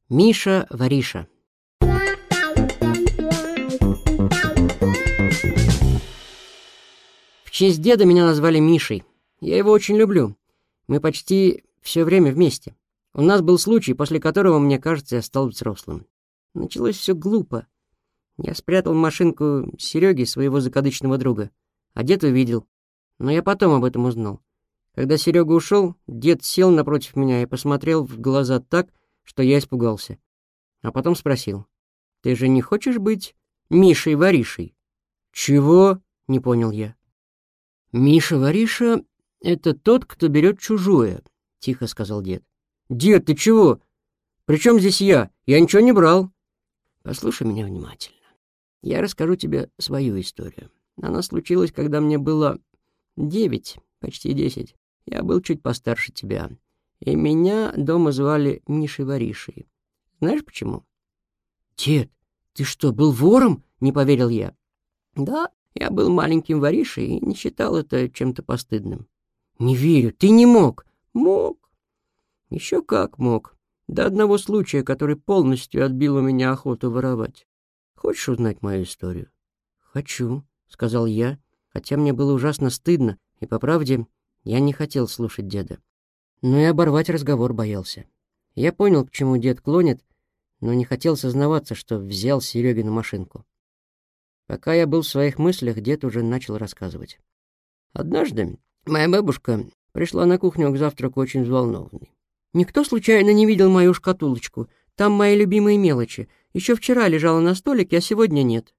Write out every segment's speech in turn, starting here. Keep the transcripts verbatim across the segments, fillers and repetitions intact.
Миша Воришка. В честь деда меня назвали Мишей. Я его очень люблю. Мы почти все время вместе. У нас был случай, после которого, мне кажется, я стал взрослым. Началось все глупо. Я спрятал машинку Сереги, своего закадычного друга, а дед увидел. Но я потом об этом узнал. Когда Серега ушел, дед сел напротив меня и посмотрел в глаза так, что я испугался. А потом спросил: «Ты же не хочешь быть Мишей Воришей?» «Чего?» — не понял я. «Миша Воришка — это тот, кто берет чужое», — тихо сказал дед. «Дед, ты чего? При чем здесь я? Я ничего не брал». «Послушай меня внимательно. Я расскажу тебе свою историю. Она случилась, когда мне было девять, почти десять. Я был чуть постарше тебя. И меня дома звали Мишей Воришей. Знаешь почему?» «Дед, ты что, был вором?» — не поверил я. «Да, я был маленьким воришей и не считал это чем-то постыдным». «Не верю, ты не мог». «Мог. Еще как мог. До одного случая, который полностью отбил у меня охоту воровать. Хочешь узнать мою историю?» «Хочу», — сказал я, хотя мне было ужасно стыдно, и, по правде, я не хотел слушать деда. Но и оборвать разговор боялся. Я понял, к чему дед клонит, но не хотел сознаваться, что взял Серегину машинку. Пока я был в своих мыслях, дед уже начал рассказывать. Однажды моя бабушка пришла на кухню к завтраку очень взволнованной. «Никто случайно не видел мою шкатулочку? Там мои любимые мелочи. Еще вчера лежала на столике, а сегодня нет».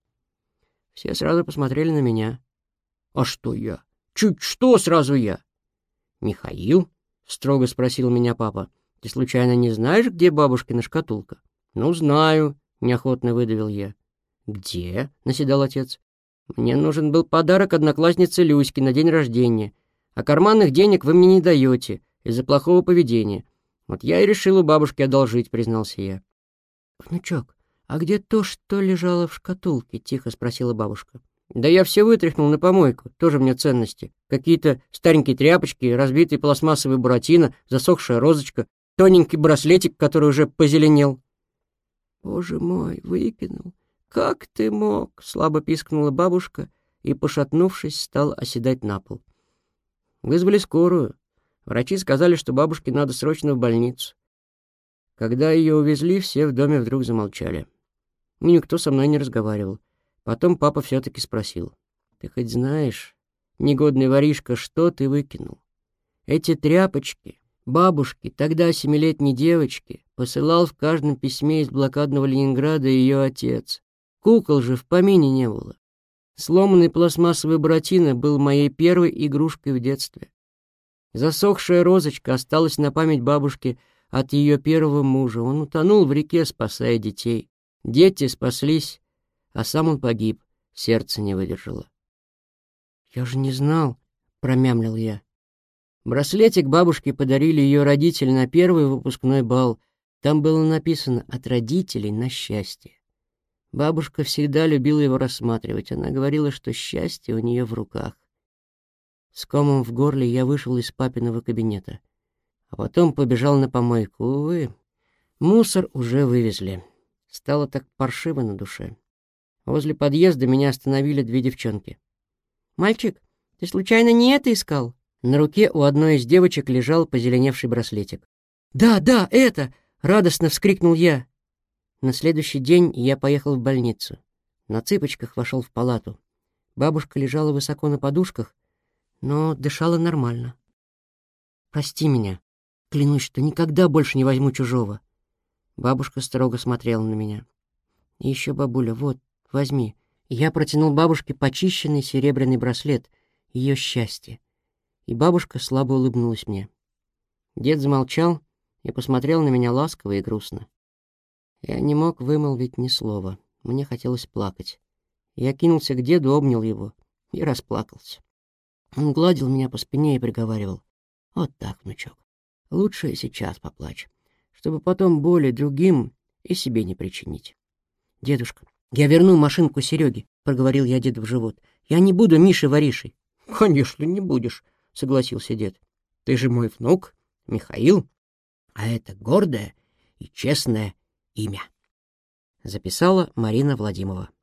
Все сразу посмотрели на меня. «А что я? Чуть что сразу я?» «Михаил?» — строго спросил меня папа. «Ты случайно не знаешь, где бабушкина шкатулка?» «Ну, знаю», — неохотно выдавил я. «Где?» — наседал отец. «Мне нужен был подарок однокласснице Люське на день рождения, а карманных денег вы мне не даете из-за плохого поведения. Вот я и решил у бабушки одолжить», — признался я. «Внучок, а где то, что лежало в шкатулке?» — тихо спросила бабушка. «Да я все вытряхнул на помойку, тоже мне ценности. Какие-то старенькие тряпочки, разбитый пластмассовый буратино, засохшая розочка, тоненький браслетик, который уже позеленел». «Боже мой, выкинул! Как ты мог?» — слабо пискнула бабушка и, пошатнувшись, стал оседать на пол. Вызвали скорую. Врачи сказали, что бабушке надо срочно в больницу. Когда ее увезли, все в доме вдруг замолчали. И никто со мной не разговаривал. Потом папа все-таки спросил: «Ты хоть знаешь, негодный воришка, что ты выкинул? Эти тряпочки бабушки, тогда семилетней девочки, посылал в каждом письме из блокадного Ленинграда ее отец. Кукол же в помине не было. Сломанный пластмассовый буратино был моей первой игрушкой в детстве. Засохшая розочка осталась на память бабушки от ее первого мужа. Он утонул в реке, спасая детей. Дети спаслись, а сам он погиб, сердце не выдержало». «Я же не знал», — промямлил я. Браслетик бабушке подарили ее родители на первый выпускной бал. Там было написано «От родителей на счастье». Бабушка всегда любила его рассматривать. Она говорила, что счастье у нее в руках. С комом в горле я вышел из папиного кабинета, а потом побежал на помойку. Увы, мусор уже вывезли. Стало так паршиво на душе. Возле подъезда меня остановили две девчонки. «Мальчик, ты случайно не это искал?» На руке у одной из девочек лежал позеленевший браслетик. «Да, да, это!» — радостно вскрикнул я. На следующий день я поехал в больницу. На цыпочках вошел в палату. Бабушка лежала высоко на подушках, но дышала нормально. «Прости меня. Клянусь, что никогда больше не возьму чужого». Бабушка строго смотрела на меня. «И еще, бабуля, вот, возьми». Я протянул бабушке почищенный серебряный браслет, ее счастье. И бабушка слабо улыбнулась мне. Дед замолчал и посмотрел на меня ласково и грустно. Я не мог вымолвить ни слова. Мне хотелось плакать. Я кинулся к деду, обнял его и расплакался. Он гладил меня по спине и приговаривал: «Вот так, внучок, лучше сейчас поплачь, чтобы потом боли другим и себе не причинить». «Дедушка, я верну машинку Сереге», — проговорил я деду в живот. «Я не буду Мишей Воришей». «Конечно, не будешь», — согласился дед. «Ты же мой внук, Михаил, а это гордая и честная имя. Записала Марина Владимирова.